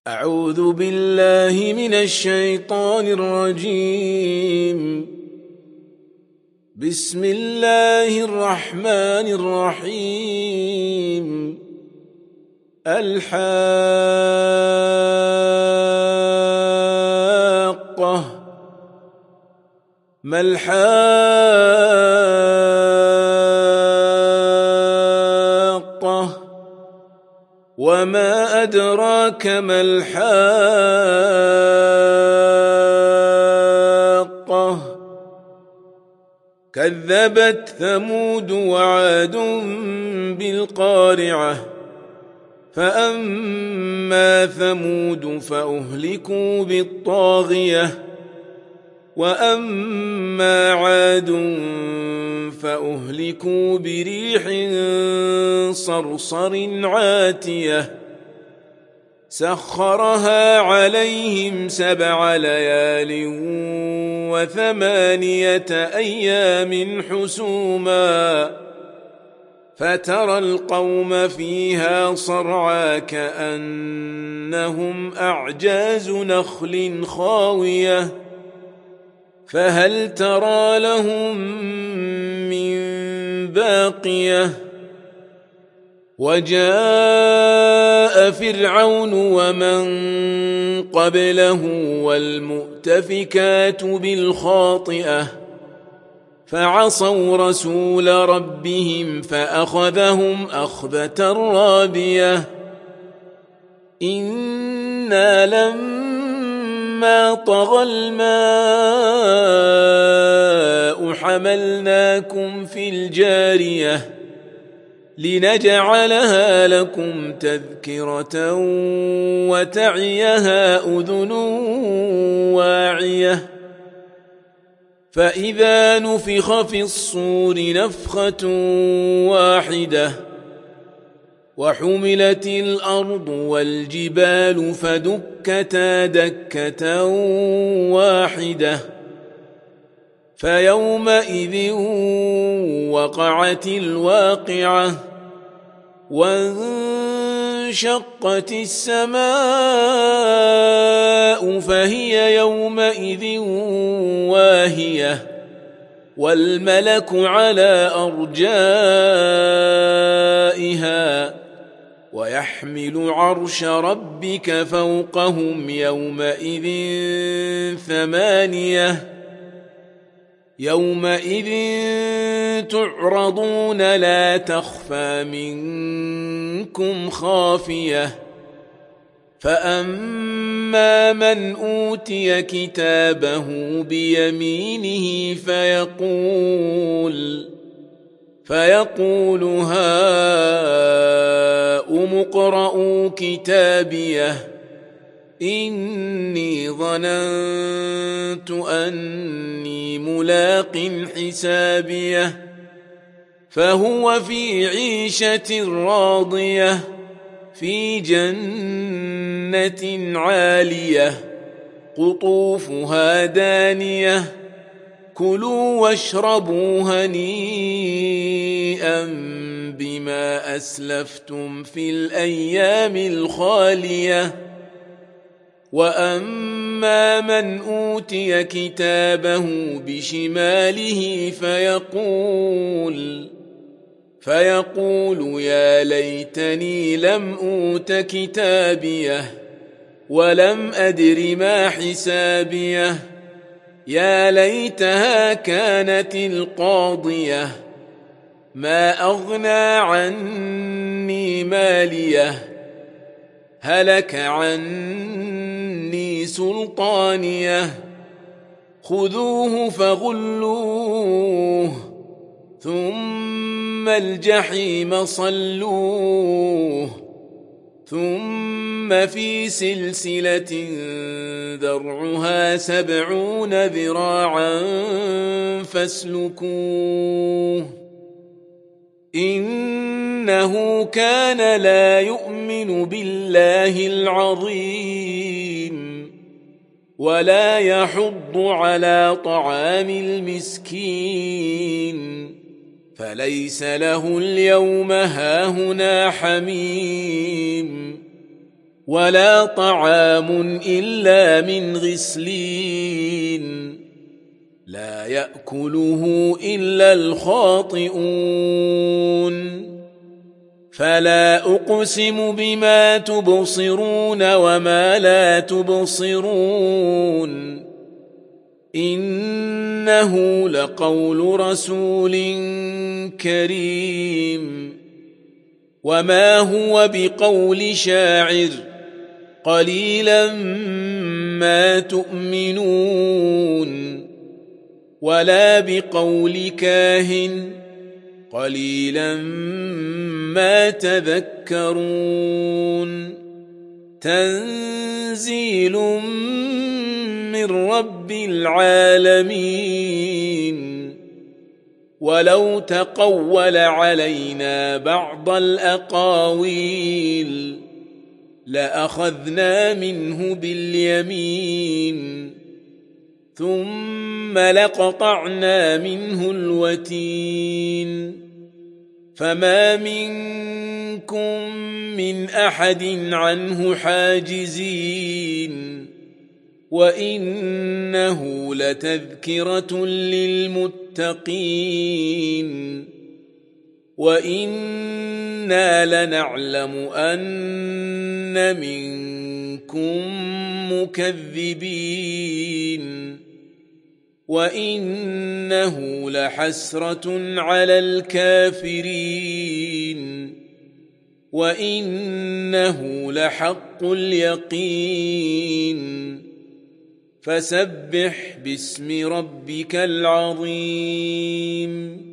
أعوذ بالله من الشيطان الرجيم. بسم الله الرحمن الرحيم. الحاقة. ما الحاقة؟ وما أدراك ما الحاقة؟ كذبت ثمود وعاد بالقارعة. فأما ثمود فأهلكوا بالطاغية، وأما عاد فأهلكوا بريح صرصر عاتية سخرها عليهم 7 ليال و8 أيام حسوما، فترى القوم فيها صرعى كأنهم أعجاز نخل خاوية، فهل ترى لهم من باقية؟ وجاء فرعون ومن قبله والمؤتفكات بالخاطئة، فعصوا رسول ربهم فأخذهم أخذة رابية. إنا لما طغى الماء حملناكم في الجارية لنجعلها لكم تذكرة وتعيها أذن واعية. فإذا نفخ في الصور نفخة واحدة، وحملت الأرض والجبال فدكتا دكة واحدة، فيومئذ وقعت الواقعة، وانشقت السماء فهي يومئذ واهية، والملك على أرجائها، ويحمل عرش ربك فوقهم يومئذ 8. يومئذ تعرضون لا تخفى منكم خافية. فأما من أوتي كتابه بيمينه فيقول هاؤم اقرءوا كتابيه إني ظننت أني ملاق حسابيه، فهو في عيشة راضية في جنة عالية قطوفها دانية. كلوا واشربوا هنيئا بما أسلفتم في الأيام الخالية. وأما من أوتي كتابه بشماله فيقول يا ليتني لم أوت كتابيه ولم أدر ما حسابيه، يا ليتها كانت القاضية، ما أغنى عني ماليه، هلك عني سلطانيه. خذوه فغلوه ثم الجحيم صلوه، ثم في سلسلة ذرعها 70 ذراعا فاسلكوه. إنه كان لا يؤمن بالله العظيم، ولا يحض على طعام المسكين، فليس له اليوم هاهنا حميم ولا طعام إلا من غسلين لا يأكله إلا الخاطئون فلا أقسم بما تبصرون وما لا تبصرون إنه لقول رسول كريم وما هو بقول شاعر قليلا ما تؤمنون ولا بقول كاهن قليلا ما تذكرون تنزيل من رب العالمين ولو تقول علينا بعض الأقاويل لأخذنا منه باليمين ثم لقطعنا منه الوتين فما منكم من أحد عنه حاجزين وإنه لتذكرة للمتقين وإنا لنعلم أن منكم مكذبين وإنه لحسرة على الكافرين وإنه لحق اليقين فسبح باسم ربك العظيم